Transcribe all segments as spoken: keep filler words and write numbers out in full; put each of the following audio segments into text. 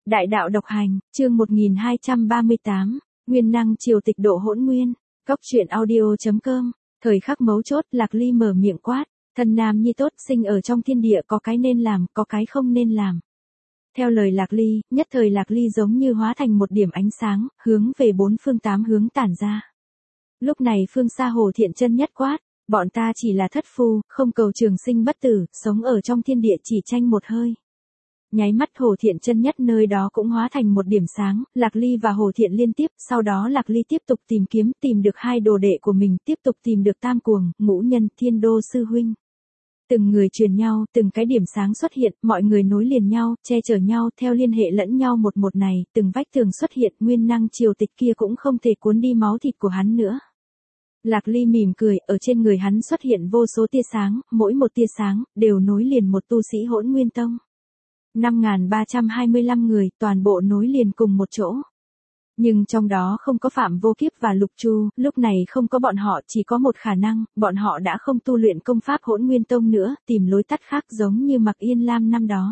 Đại đạo độc hành, chương một nghìn hai trăm ba mươi tám, Nguyên năng triều tịch độ hỗn nguyên, Cốc truyện audio chấm com, thời khắc mấu chốt Lạc Ly mở miệng quát, thần nam nhi tốt sinh ở trong thiên địa có cái nên làm, có cái không nên làm. Theo lời Lạc Ly, nhất thời Lạc Ly giống như hóa thành một điểm ánh sáng, hướng về bốn phương tám hướng tản ra. Lúc này phương xa Hồ Thiện Chân nhất quát, bọn ta chỉ là thất phu, không cầu trường sinh bất tử, sống ở trong thiên địa chỉ tranh một hơi. Nháy mắt Hồ Thiện Chân nhất nơi đó cũng hóa thành một điểm sáng, Lạc Ly và Hồ Thiện liên tiếp, sau đó Lạc Ly tiếp tục tìm kiếm, tìm được hai đồ đệ của mình, tiếp tục tìm được Tam Cuồng, Ngũ Nhân, Thiên Đô sư huynh. Từng người truyền nhau, từng cái điểm sáng xuất hiện, mọi người nối liền nhau, che chở nhau, theo liên hệ lẫn nhau một một này, từng vách tường xuất hiện, nguyên năng triều tịch kia cũng không thể cuốn đi máu thịt của hắn nữa. Lạc Ly mỉm cười, ở trên người hắn xuất hiện vô số tia sáng, mỗi một tia sáng, đều nối liền một tu sĩ Hỗn Nguyên Tông. năm nghìn ba trăm hai mươi lăm người, toàn bộ nối liền cùng một chỗ. Nhưng trong đó không có Phạm Vô Kiếp và Lục Chu, lúc này không có bọn họ, chỉ có một khả năng, bọn họ đã không tu luyện công pháp Hỗn Nguyên Tông nữa, tìm lối tắt khác giống như Mạc Yên Lam năm đó.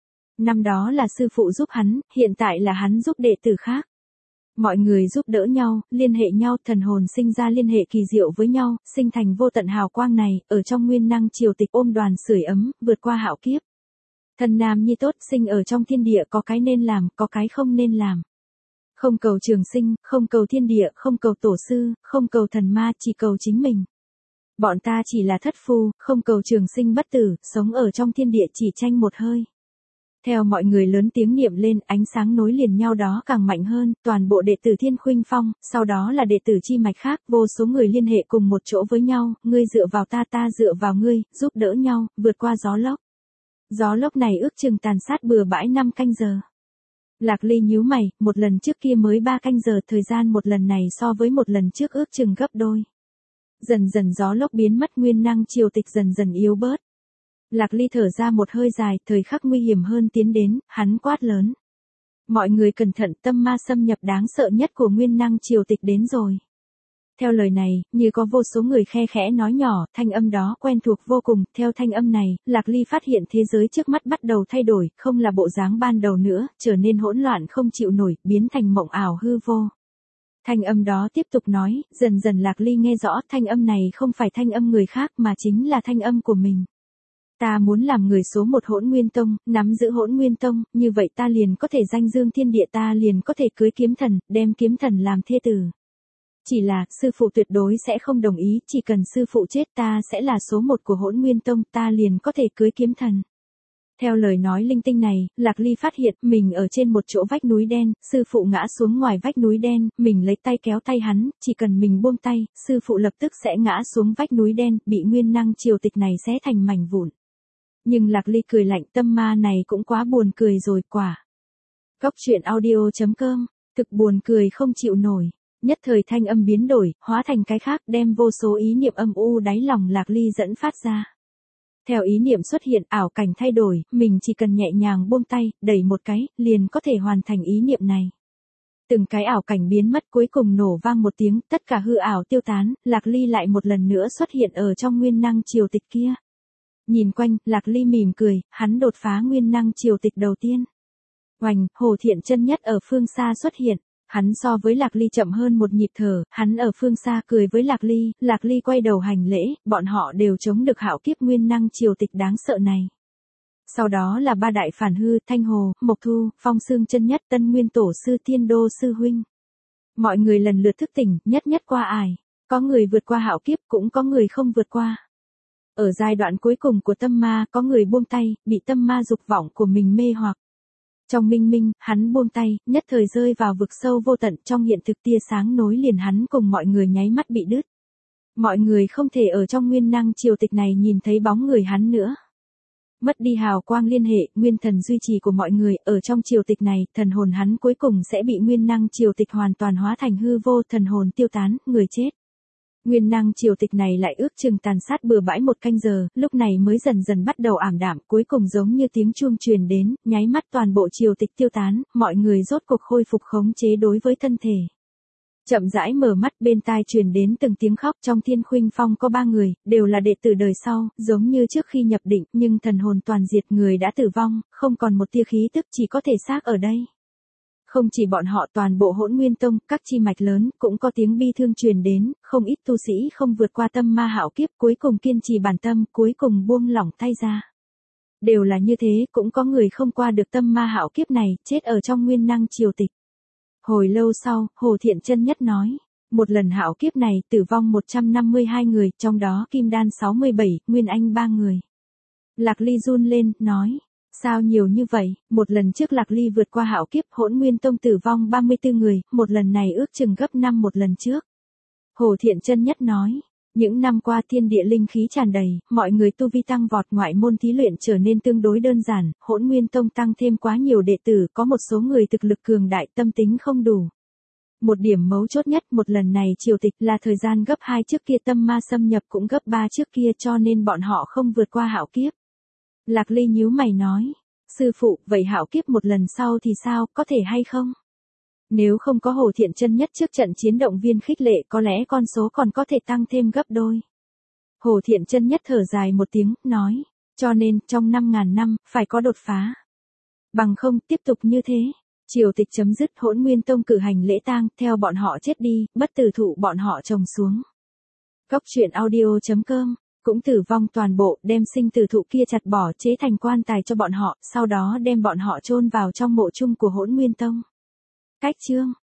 Năm đó là sư phụ giúp hắn, hiện tại là hắn giúp đệ tử khác. Mọi người giúp đỡ nhau, liên hệ nhau, thần hồn sinh ra liên hệ kỳ diệu với nhau, sinh thành vô tận hào quang này, ở trong nguyên năng triều tịch ôm đoàn sưởi ấm, vượt qua hạo kiếp. Thần nam nhi tốt sinh ở trong thiên địa có cái nên làm, có cái không nên làm. Không cầu trường sinh, không cầu thiên địa, không cầu tổ sư, không cầu thần ma, chỉ cầu chính mình. Bọn ta chỉ là thất phu, không cầu trường sinh bất tử, sống ở trong thiên địa chỉ tranh một hơi. Theo mọi người lớn tiếng niệm lên, ánh sáng nối liền nhau đó càng mạnh hơn, toàn bộ đệ tử Thiên Khuynh Phong, sau đó là đệ tử chi mạch khác, vô số người liên hệ cùng một chỗ với nhau, ngươi dựa vào ta ta dựa vào ngươi, giúp đỡ nhau, vượt qua gió lốc. Gió lốc này ước chừng tàn sát bừa bãi năm canh giờ. Lạc Ly nhíu mày, một lần trước kia mới ba canh giờ, thời gian một lần này so với một lần trước ước chừng gấp đôi. Dần dần gió lốc biến mất, nguyên năng triều tịch dần dần yếu bớt. Lạc Ly thở ra một hơi dài, thời khắc nguy hiểm hơn tiến đến, hắn quát lớn. Mọi người cẩn thận, tâm ma xâm nhập đáng sợ nhất của nguyên năng triều tịch đến rồi. Theo lời này, như có vô số người khe khẽ nói nhỏ, thanh âm đó quen thuộc vô cùng, theo thanh âm này, Lạc Ly phát hiện thế giới trước mắt bắt đầu thay đổi, không là bộ dáng ban đầu nữa, trở nên hỗn loạn không chịu nổi, biến thành mộng ảo hư vô. Thanh âm đó tiếp tục nói, dần dần Lạc Ly nghe rõ, thanh âm này không phải thanh âm người khác mà chính là thanh âm của mình. Ta muốn làm người số một Hỗn Nguyên Tông, nắm giữ Hỗn Nguyên Tông, như vậy ta liền có thể danh dương thiên địa, ta liền có thể cưới kiếm thần, đem kiếm thần làm thê tử. Chỉ là, sư phụ tuyệt đối sẽ không đồng ý, chỉ cần sư phụ chết ta sẽ là số một của Hỗn Nguyên Tông, ta liền có thể cưới kiếm thần. Theo lời nói linh tinh này, Lạc Ly phát hiện mình ở trên một chỗ vách núi đen, sư phụ ngã xuống ngoài vách núi đen, mình lấy tay kéo tay hắn, chỉ cần mình buông tay, sư phụ lập tức sẽ ngã xuống vách núi đen, bị nguyên năng triều tịch này xé thành mảnh vụn. Nhưng Lạc Ly cười lạnh, tâm ma này cũng quá buồn cười rồi, quả. Cốc truyện audio chấm com, thực buồn cười không chịu nổi. Nhất thời thanh âm biến đổi, hóa thành cái khác, đem vô số ý niệm âm u đáy lòng Lạc Ly dẫn phát ra. Theo ý niệm xuất hiện, ảo cảnh thay đổi, mình chỉ cần nhẹ nhàng buông tay, đẩy một cái, liền có thể hoàn thành ý niệm này. Từng cái ảo cảnh biến mất, cuối cùng nổ vang một tiếng, tất cả hư ảo tiêu tán, Lạc Ly lại một lần nữa xuất hiện ở trong nguyên năng triều tịch kia. Nhìn quanh, Lạc Ly mỉm cười, hắn đột phá nguyên năng triều tịch đầu tiên. Oành, Hồ Thiện Chân nhất ở phương xa xuất hiện. Hắn so với Lạc Ly chậm hơn một nhịp thở, hắn ở phương xa cười với Lạc Ly, Lạc Ly quay đầu hành lễ, bọn họ đều chống được hạo kiếp nguyên năng triều tịch đáng sợ này. Sau đó là ba đại phản hư, Thanh Hồ, Mộc Thu, Phong Xương Chân nhất, Tân Nguyên Tổ sư, Thiên Đô sư huynh. Mọi người lần lượt thức tỉnh, nhất nhất qua ải, có người vượt qua hạo kiếp, cũng có người không vượt qua. Ở giai đoạn cuối cùng của tâm ma, có người buông tay, bị tâm ma dục vọng của mình mê hoặc. Trong minh minh, hắn buông tay, nhất thời rơi vào vực sâu vô tận, trong hiện thực tia sáng nối liền hắn cùng mọi người nháy mắt bị đứt. Mọi người không thể ở trong nguyên năng triều tịch này nhìn thấy bóng người hắn nữa. Mất đi hào quang liên hệ, nguyên thần duy trì của mọi người, ở trong triều tịch này, thần hồn hắn cuối cùng sẽ bị nguyên năng triều tịch hoàn toàn hóa thành hư vô, thần hồn tiêu tán, người chết. Nguyên năng triều tịch này lại ước chừng tàn sát bừa bãi một canh giờ, lúc này mới dần dần bắt đầu ảm đạm, cuối cùng giống như tiếng chuông truyền đến, nháy mắt toàn bộ triều tịch tiêu tán, mọi người rốt cuộc khôi phục khống chế đối với thân thể. Chậm rãi mở mắt, bên tai truyền đến từng tiếng khóc, trong Thiên Khuynh Phong có ba người, đều là đệ tử đời sau, giống như trước khi nhập định, nhưng thần hồn toàn diệt, người đã tử vong, không còn một tia khí tức, chỉ có thể xác ở đây. Không chỉ bọn họ, toàn bộ Hỗn Nguyên Tông, các chi mạch lớn, cũng có tiếng bi thương truyền đến, không ít tu sĩ không vượt qua tâm ma hạo kiếp, cuối cùng kiên trì bản tâm, cuối cùng buông lỏng tay ra. Đều là như thế, cũng có người không qua được tâm ma hạo kiếp này, chết ở trong nguyên năng triều tịch. Hồi lâu sau, Hồ Thiện Chân Nhất nói, một lần hạo kiếp này, tử vong một trăm năm mươi hai người, trong đó Kim Đan sáu mươi bảy, Nguyên Anh ba người. Lạc Ly run lên, nói, sao nhiều như vậy, một lần trước Lạc Ly vượt qua hạo kiếp Hỗn Nguyên Tông tử vong ba mươi tư người, một lần này ước chừng gấp năm một lần trước. Hồ Thiện Chân Nhất nói, những năm qua thiên địa linh khí tràn đầy, mọi người tu vi tăng vọt, ngoại môn thí luyện trở nên tương đối đơn giản, Hỗn Nguyên Tông tăng thêm quá nhiều đệ tử, có một số người thực lực cường đại, tâm tính không đủ. Một điểm mấu chốt nhất, một lần này triều tịch là thời gian gấp hai trước kia, tâm ma xâm nhập cũng gấp ba trước kia, cho nên bọn họ không vượt qua hạo kiếp. Lạc Ly nhíu mày nói, sư phụ, vậy hạo kiếp một lần sau thì sao, có thể hay không? Nếu không có Hồ Thiện Chân Nhất trước trận chiến động viên khích lệ, có lẽ con số còn có thể tăng thêm gấp đôi. Hồ Thiện Chân Nhất thở dài một tiếng, nói, cho nên, trong năm ngàn năm, phải có đột phá. Bằng không, tiếp tục như thế. Triều tịch chấm dứt, Hỗn Nguyên Tông cử hành lễ tang, theo bọn họ chết đi, bất tử thụ bọn họ trồng xuống. Cốc truyện audio chấm com, cũng tử vong toàn bộ, đem sinh tử thụ kia chặt bỏ chế thành quan tài cho bọn họ, sau đó đem bọn họ chôn vào trong mộ chung của Hỗn Nguyên Tông. Cách chương